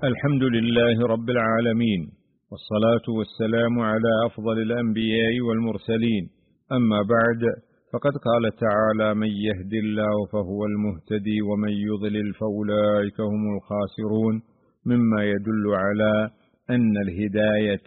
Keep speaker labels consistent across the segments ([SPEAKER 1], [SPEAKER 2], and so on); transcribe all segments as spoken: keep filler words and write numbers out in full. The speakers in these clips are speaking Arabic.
[SPEAKER 1] الحمد لله رب العالمين، والصلاة والسلام على أفضل الأنبياء والمرسلين. أما بعد، فقد قال تعالى: من يهد الله فهو المهتدي ومن يضلل فأولئك هم الخاسرون، مما يدل على أن الهداية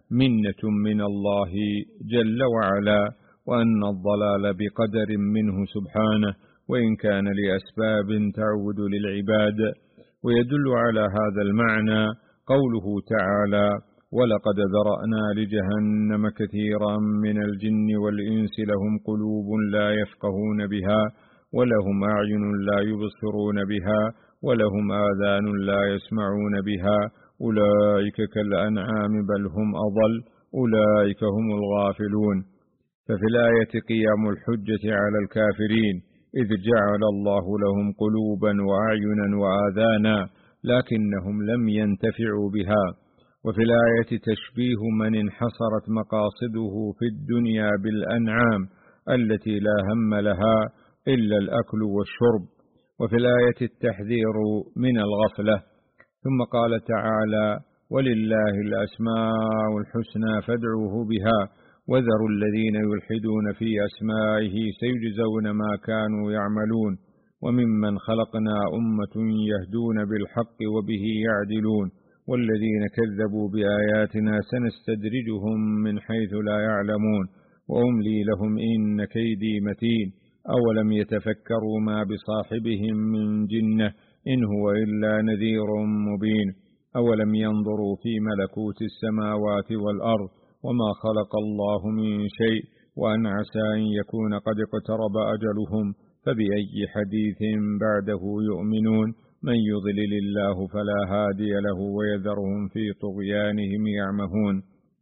[SPEAKER 1] منة من الله جل وعلا، وأن الضلال بقدر منه سبحانه، وإن كان لأسباب تعود للعباد. ويدل على هذا المعنى قوله تعالى: ولقد ذرأنا لجهنم كثيرا من الجن والإنس لهم قلوب لا يفقهون بها ولهم أعين لا يبصرون بها ولهم آذان لا يسمعون بها أولئك كالأنعام بل هم أضل أولئك هم الغافلون. ففي الآية قيام الحجة على الكافرين، إذ جعل الله لهم قلوبا وأعينا وآذانا لكنهم لم ينتفعوا بها. وفي الآية تشبيه من انحصرت مقاصده في الدنيا بالأنعام التي لا هم لها إلا الأكل والشرب. وفي الآية التحذير من الغفلة. ثم قال تعالى: ولله الأسماء الحسنى فادعوه بها وذروا الذين يلحدون في أسمائه سيجزون ما كانوا يعملون وممن خلقنا أمة يهدون بالحق وبه يعدلون والذين كذبوا بآياتنا سنستدرجهم من حيث لا يعلمون وأملي لهم إن كيدي متين أولم يتفكروا ما بصاحبهم من جنة إن هو إلا نذير مبين أولم ينظروا في ملكوت السماوات والأرض وما خلق الله من شيء وأن عسى أن يكون قد اقترب أجلهم فبأي حديث بعده يؤمنون من يضلل الله فلا هادي له ويذرهم في طغيانهم يعمهون.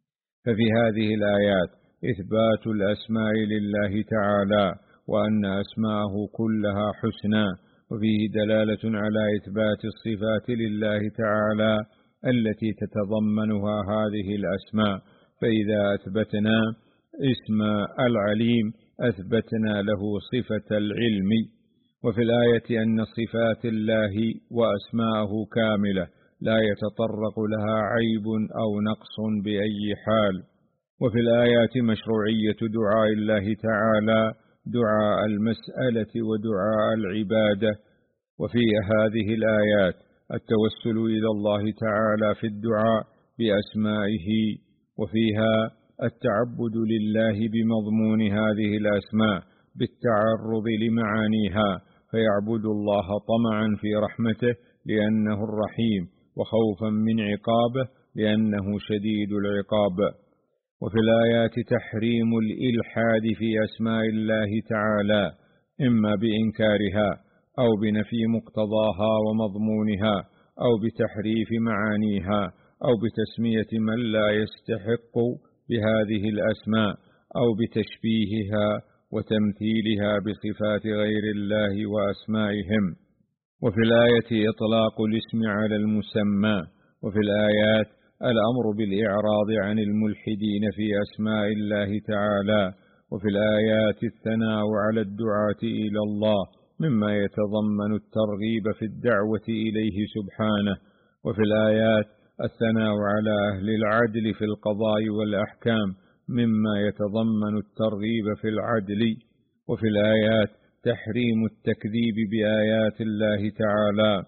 [SPEAKER 1] ففي هذه الآيات إثبات الأسماء لله تعالى وأن أسماءه كلها حسنى، وفيه دلالة على إثبات الصفات لله تعالى التي تتضمنها هذه الأسماء. فإذا أثبتنا اسم العليم أثبتنا له صفة العلم. وفي الآية أن صفات الله وأسماءه كاملة لا يتطرق لها عيب أو نقص بأي حال. وفي الآيات مشروعية دعاء الله تعالى دعاء المسألة ودعاء العبادة. وفي هذه الآيات التوسل إلى الله تعالى في الدعاء بأسمائه، وفيها التعبد لله بمضمون هذه الأسماء بالتعرض لمعانيها، فيعبد الله طمعا في رحمته لأنه الرحيم وخوفا من عقابه لأنه شديد العقاب. وفي الآيات تحريم الإلحاد في أسماء الله تعالى إما بإنكارها أو بنفي مقتضاها ومضمونها أو بتحريف معانيها أو بتسمية من لا يستحق بهذه الأسماء أو بتشبيهها وتمثيلها بصفات غير الله وأسمائهم. وفي الآية إطلاق الاسم على المسمى. وفي الآيات الأمر بالإعراض عن الملحدين في أسماء الله تعالى. وفي الآيات الثناء على الدعاة إلى الله مما يتضمن الترغيب في الدعوة إليه سبحانه. وفي الآيات الثناء على أهل العدل في القضاء والأحكام مما يتضمن الترغيب في العدل. وفي الآيات تحريم التكذيب بآيات الله تعالى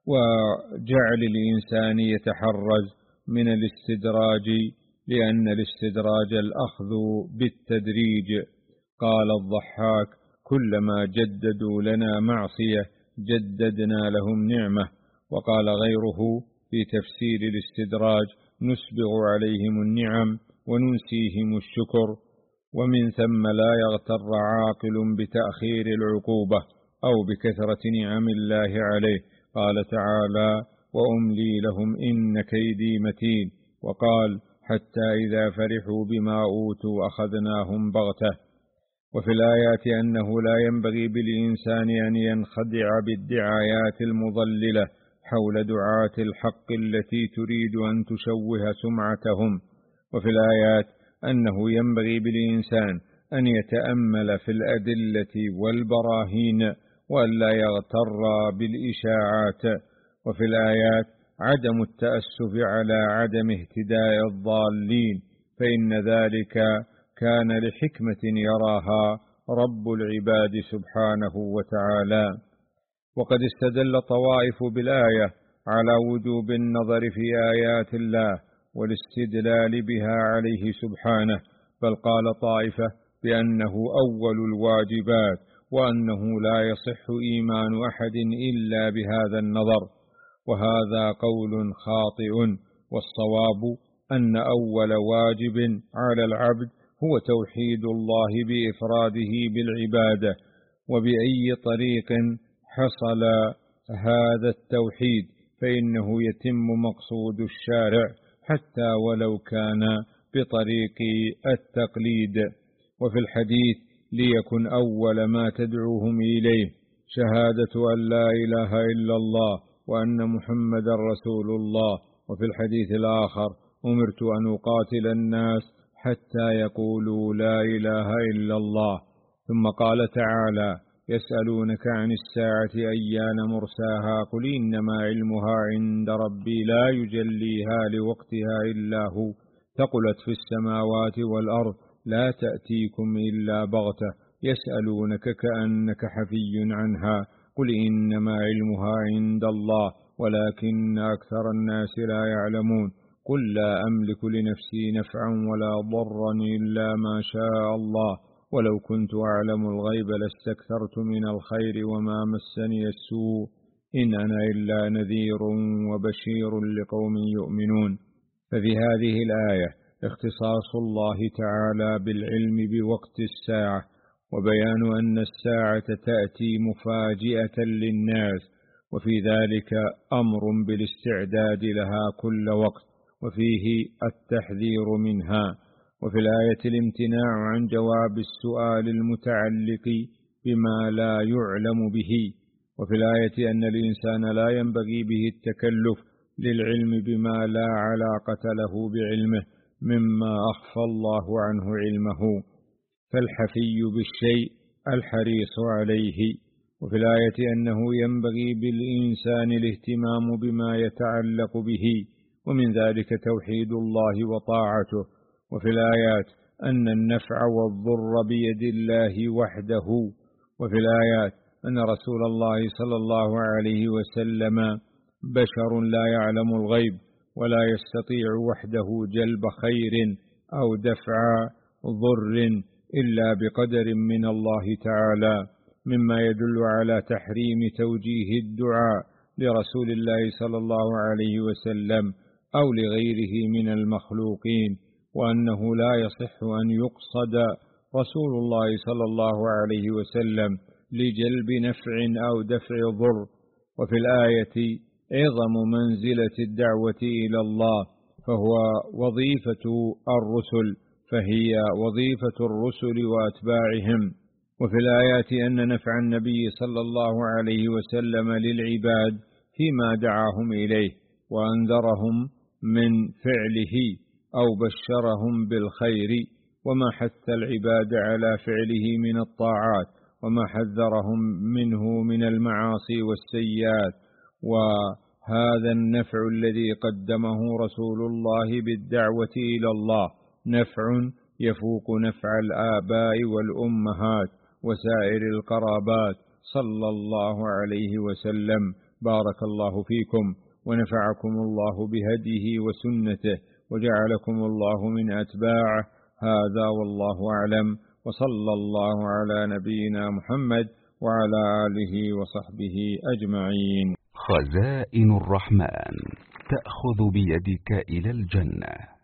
[SPEAKER 1] وجعل الإنسان يتحرز من الاستدراج لأن الاستدراج الأخذ بالتدريج. قال الضحاك: كلما جددوا لنا معصية جددنا لهم نعمة. وقال غيره في تفسير الاستدراج: نسبغ عليهم النعم وننسيهم الشكر. ومن ثم لا يغتر عاقل بتأخير العقوبة أو بكثرة نعم الله عليه. قال تعالى: وأملي لهم إن كيدي متين. وقال: حتى إذا فرحوا بما أوتوا أخذناهم بغتة. وفي الآيات أنه لا ينبغي بالإنسان أن ينخدع بالدعايات المضللة حول دعاة الحق التي تريد أن تشوه سمعتهم. وفي الآيات أنه ينبغي بالإنسان أن يتأمل في الأدلة والبراهين وأن لا يغتر بالإشاعات. وفي الآيات عدم التأسف على عدم اهتداء الضالين، فإن ذلك كان لحكمة يراها رب العباد سبحانه وتعالى. وقد استدل طوائف بالآية على وجوب النظر في آيات الله والاستدلال بها عليه سبحانه، بل قال طائفة بأنه أول الواجبات، وأنه لا يصح إيمان أحد إلا بهذا النظر، وهذا قول خاطئ، والصواب أن أول واجب على العبد هو توحيد الله بإفراده بالعبادة، وبأي طريق حصل هذا التوحيد فإنه يتم مقصود الشارع حتى ولو كان بطريق التقليد. وفي الحديث ليكن أول ما تدعوهم إليه شهادة أن لا إله إلا الله وأن محمد رسول الله. وفي الحديث الآخر أمرت أن أقاتل الناس حتى يقولوا لا إله إلا الله. ثم قال تعالى يسألونك عن الساعة أيان مرساها قل إنما علمها عند ربي لا يجليها لوقتها إلا هو ثقلت في السماوات والأرض لا تأتيكم إلا بغتة يسألونك كأنك حفي عنها قل إنما علمها عند الله ولكن أكثر الناس لا يعلمون قل لا أملك لنفسي نفعا ولا ضرا إلا ما شاء الله ولو كنت أعلم الغيب لاستكثرت من الخير وما مسني السوء إن أنا إلا نذير وبشير لقوم يؤمنون. ففي هذه الآية اختصاص الله تعالى بالعلم بوقت الساعة، وبيان أن الساعة تأتي مفاجئة للناس، وفي ذلك أمر بالاستعداد لها كل وقت، وفيه التحذير منها. وفي الآية الامتناع عن جواب السؤال المتعلق بما لا يعلم به. وفي الآية أن الإنسان لا ينبغي به التكلف للعلم بما لا علاقة له بعلمه مما أخفى الله عنه علمه، فالحفي بالشيء الحريص عليه. وفي الآية أنه ينبغي بالإنسان الاهتمام بما يتعلق به، ومن ذلك توحيد الله وطاعته. وفي الآيات أن النفع والضر بيد الله وحده. وفي الآيات أن رسول الله صلى الله عليه وسلم بشر لا يعلم الغيب ولا يستطيع وحده جلب خير أو دفع ضر إلا بقدر من الله تعالى، مما يدل على تحريم توجيه الدعاء لرسول الله صلى الله عليه وسلم أو لغيره من المخلوقين، وأنه لا يصح أن يقصد رسول الله صلى الله عليه وسلم لجلب نفع أو دفع ضر. وفي الآية عظم منزلة الدعوة إلى الله، فهو وظيفة الرسل فهي وظيفة الرسل وأتباعهم. وفي الآيات أن نفع النبي صلى الله عليه وسلم للعباد فيما دعاهم إليه وأنذرهم من فعله أو بشرهم بالخير، وما حث العباد على فعله من الطاعات، وما حذرهم منه من المعاصي والسيئات. وهذا النفع الذي قدمه رسول الله بالدعوة إلى الله نفع يفوق نفع الآباء والأمهات وسائر القرابات صلى الله عليه وسلم. بارك الله فيكم ونفعكم الله بهديه وسنته وجعلكم الله من أتباعه. هذا والله أعلم، وصلى الله على نبينا محمد وعلى آله وصحبه أجمعين.
[SPEAKER 2] خزائن الرحمن تأخذ بيدك إلى الجنة.